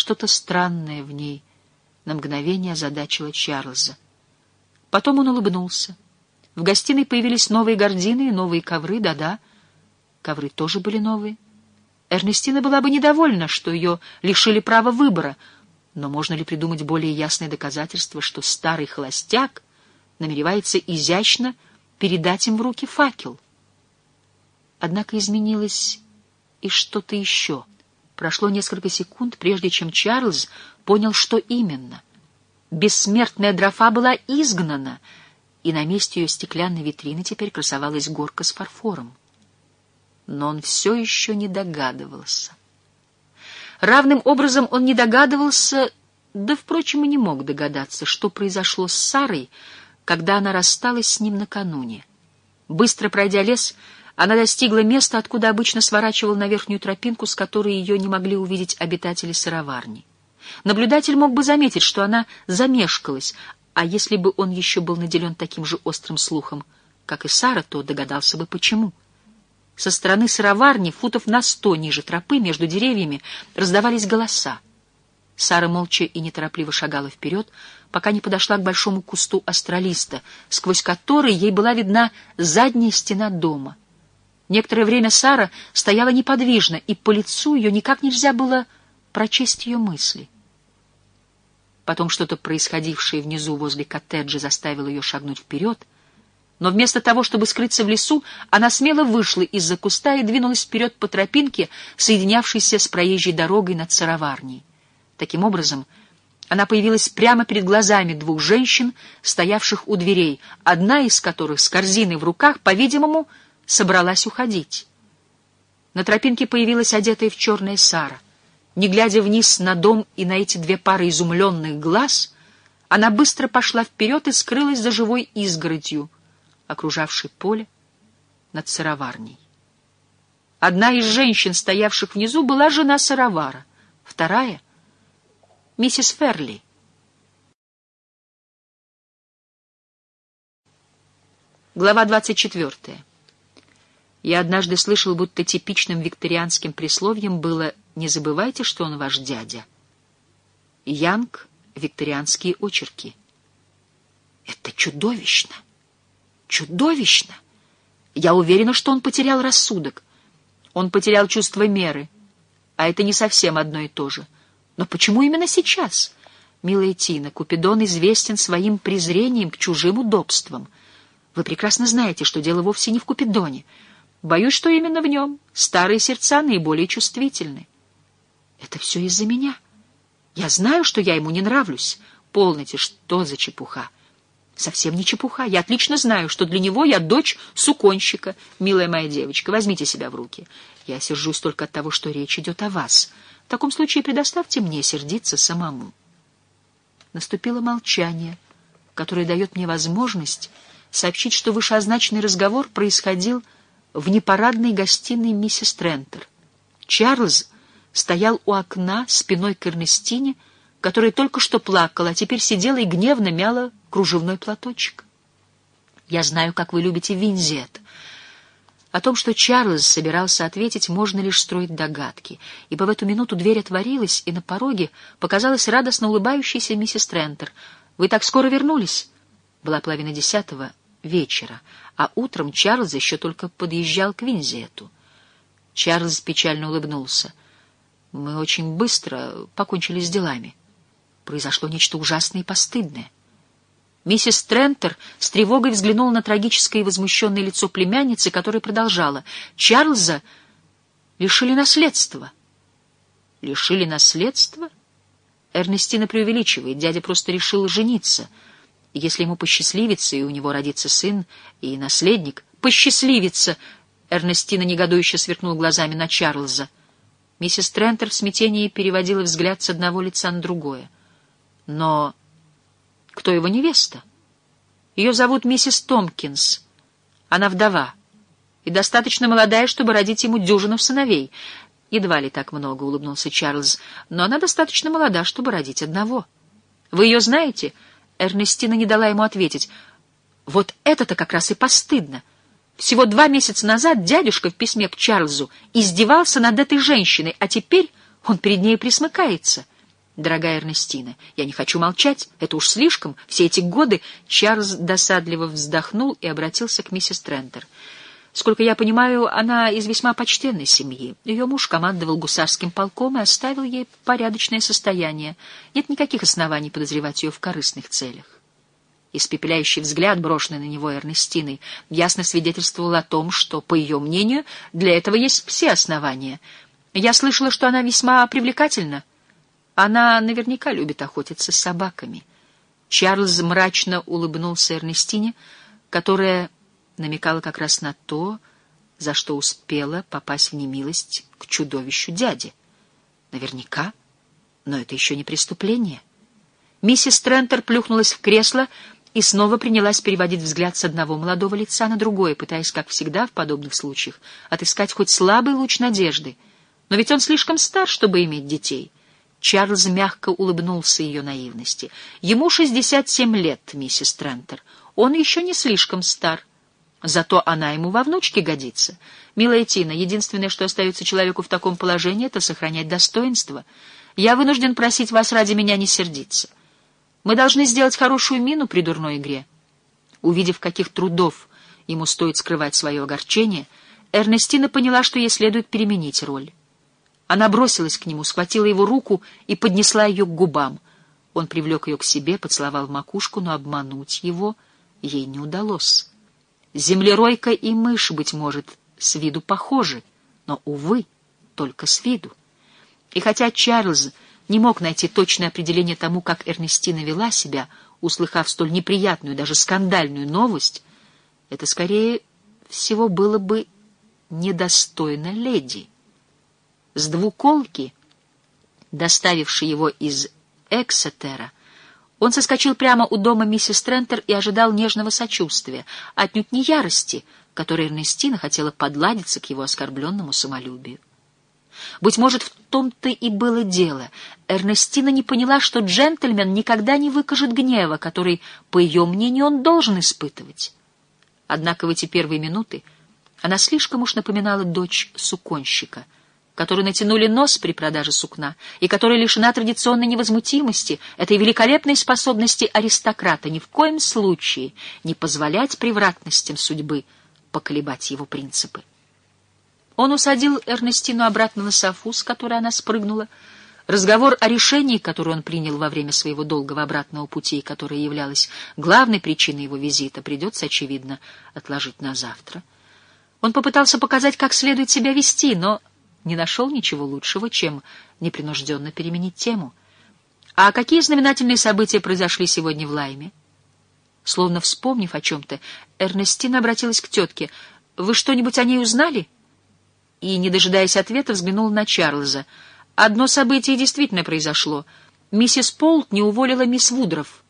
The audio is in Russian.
что-то странное в ней на мгновение озадачило Чарльза. Потом он улыбнулся. В гостиной появились новые гардины и новые ковры, да-да, ковры тоже были новые. Эрнестина была бы недовольна, что ее лишили права выбора, но можно ли придумать более ясное доказательство, что старый холостяк намеревается изящно передать им в руки факел? Однако изменилось и что-то еще. Прошло несколько секунд, прежде чем Чарльз понял, что именно. Бессмертная Дрофа была изгнана, и на месте ее стеклянной витрины теперь красовалась горка с фарфором. Но он все еще не догадывался. Равным образом он не догадывался, да, впрочем, и не мог догадаться, что произошло с Сарой, когда она рассталась с ним накануне. Быстро пройдя лес, она достигла места, откуда обычно сворачивал на верхнюю тропинку, с которой ее не могли увидеть обитатели сыроварни. Наблюдатель мог бы заметить, что она замешкалась, а если бы он еще был наделен таким же острым слухом, как и Сара, то догадался бы, почему. Со стороны сыроварни, футов на 100 ниже тропы, между деревьями, раздавались голоса. Сара молча и неторопливо шагала вперед, пока не подошла к большому кусту астролиста, сквозь который ей была видна задняя стена дома. Некоторое время Сара стояла неподвижно, и по лицу ее никак нельзя было прочесть ее мысли. Потом что-то, происходившее внизу возле коттеджа, заставило ее шагнуть вперед, но вместо того, чтобы скрыться в лесу, она смело вышла из-за куста и двинулась вперед по тропинке, соединявшейся с проезжей дорогой над сыроварней. Таким образом, она появилась прямо перед глазами двух женщин, стоявших у дверей, одна из которых с корзиной в руках, по-видимому, собралась уходить. На тропинке появилась одетая в черное Сара. Не глядя вниз на дом и на эти две пары изумленных глаз, она быстро пошла вперед и скрылась за живой изгородью, окружавшей поле над сыроварней. Одна из женщин, стоявших внизу, была жена сыровара, вторая — миссис Ферли. Глава 24. Я однажды слышал, будто типичным викторианским присловием было «Не забывайте, что он ваш дядя». Янг, викторианские очерки. Это чудовищно! Чудовищно! Я уверена, что он потерял рассудок. Он потерял чувство меры. А это не совсем одно и то же. Но почему именно сейчас? Милая Тина, Купидон известен своим презрением к чужим удобствам. Вы прекрасно знаете, что дело вовсе не в Купидоне. Боюсь, что именно в нем старые сердца наиболее чувствительны. Это все из-за меня. Я знаю, что я ему не нравлюсь. Полноте, что за чепуха? Совсем не чепуха. Я отлично знаю, что для него я дочь суконщика. Милая моя девочка, возьмите себя в руки. Я сержусь только от того, что речь идет о вас. В таком случае предоставьте мне сердиться самому. Наступило молчание, которое дает мне возможность сообщить, что вышеозначенный разговор происходил в непарадной гостиной миссис Трентер. Чарльз стоял у окна спиной к Эрнестине, которая только что плакала, а теперь сидела и гневно мяла кружевной платочек. «Я знаю, как вы любите Винзет». О том, что Чарльз собирался ответить, можно лишь строить догадки, ибо в эту минуту дверь отворилась, и на пороге показалась радостно улыбающаяся миссис Трентер. «Вы так скоро вернулись?» Была 9:30 вечера, а утром Чарльз еще только подъезжал к Винзету. Чарльз печально улыбнулся. «Мы очень быстро покончили с делами. Произошло нечто ужасное и постыдное». Миссис Трентер с тревогой взглянула на трагическое и возмущенное лицо племянницы, которая продолжала. «Чарльза лишили наследства». «Лишили наследства?» Эрнестина преувеличивает. Дядя просто решил жениться. Если ему посчастливится, и у него родится сын и наследник... «Посчастливится!» Эрнестина негодующе сверкнула глазами на Чарльза. Миссис Трентер в смятении переводила взгляд с одного лица на другое. «Но кто его невеста?» «Ее зовут миссис Томпкинс. Она вдова и достаточно молодая, чтобы родить ему дюжину сыновей». «Едва ли так много», — улыбнулся Чарльз, «но она достаточно молода, чтобы родить одного». «Вы ее знаете?» Эрнестина не дала ему ответить. «Вот это-то как раз и постыдно. Всего 2 месяца назад дядюшка в письме к Чарльзу издевался над этой женщиной, а теперь он перед ней присмыкается. Дорогая Эрнестина, я не хочу молчать, это уж слишком, все эти годы. Чарльз досадливо вздохнул и обратился к миссис Трентер. Сколько я понимаю, она из весьма почтенной семьи. Ее муж командовал гусарским полком и оставил ей порядочное состояние. Нет никаких оснований подозревать ее в корыстных целях. Испепеляющий взгляд, брошенный на него Эрнестиной, ясно свидетельствовал о том, что, по ее мнению, для этого есть все основания. Я слышала, что она весьма привлекательна. Она наверняка любит охотиться с собаками. Чарльз мрачно улыбнулся Эрнестине, которая намекала как раз на то, за что успела попасть в немилость к чудовищу дяди. Наверняка, но это еще не преступление. Миссис Трентер плюхнулась в кресло и снова принялась переводить взгляд с одного молодого лица на другое, пытаясь, как всегда в подобных случаях, отыскать хоть слабый луч надежды. Но ведь он слишком стар, чтобы иметь детей. Чарльз мягко улыбнулся ее наивности. Ему 67 лет, миссис Трентер. Он еще не слишком стар. Зато она ему во внучке годится. Милая Тина, единственное, что остается человеку в таком положении, это сохранять достоинство. Я вынужден просить вас ради меня не сердиться. Мы должны сделать хорошую мину при дурной игре. Увидев, каких трудов ему стоит скрывать свое огорчение, Эрнестина поняла, что ей следует переменить роль. Она бросилась к нему, схватила его руку и поднесла ее к губам. Он привлек ее к себе, поцеловал в макушку, но обмануть его ей не удалось. Землеройка и мышь, быть может, с виду похожи, но, увы, только с виду. И хотя Чарльз не мог найти точное определение тому, как Эрнестина вела себя, услыхав столь неприятную, даже скандальную новость, это, скорее всего, было бы недостойно леди. С двуколки, доставившей его из Эксетера, он соскочил прямо у дома миссис Трентер и ожидал нежного сочувствия, отнюдь не ярости, которой Эрнестина хотела подладиться к его оскорбленному самолюбию. Быть может, в том-то и было дело. Эрнестина не поняла, что джентльмен никогда не выкажет гнева, который, по ее мнению, он должен испытывать. Однако в эти первые минуты она слишком уж напоминала дочь суконщика, которой натянули нос при продаже сукна и которая лишена традиционной невозмутимости, этой великолепной способности аристократа ни в коем случае не позволять превратностям судьбы поколебать его принципы. Он усадил Эрнестину обратно на софу, с которой она спрыгнула. Разговор о решении, которое он принял во время своего долгого обратного пути, и которое являлось главной причиной его визита, придется, очевидно, отложить на завтра. Он попытался показать, как следует себя вести, но не нашел ничего лучшего, чем непринужденно переменить тему. А какие знаменательные события произошли сегодня в Лайме? Словно вспомнив о чем-то, Эрнестина обратилась к тетке. «Вы что-нибудь о ней узнали?» И, не дожидаясь ответа, взглянула на Чарльза. «Одно событие действительно произошло. Миссис Полт не уволила мисс Вудроф.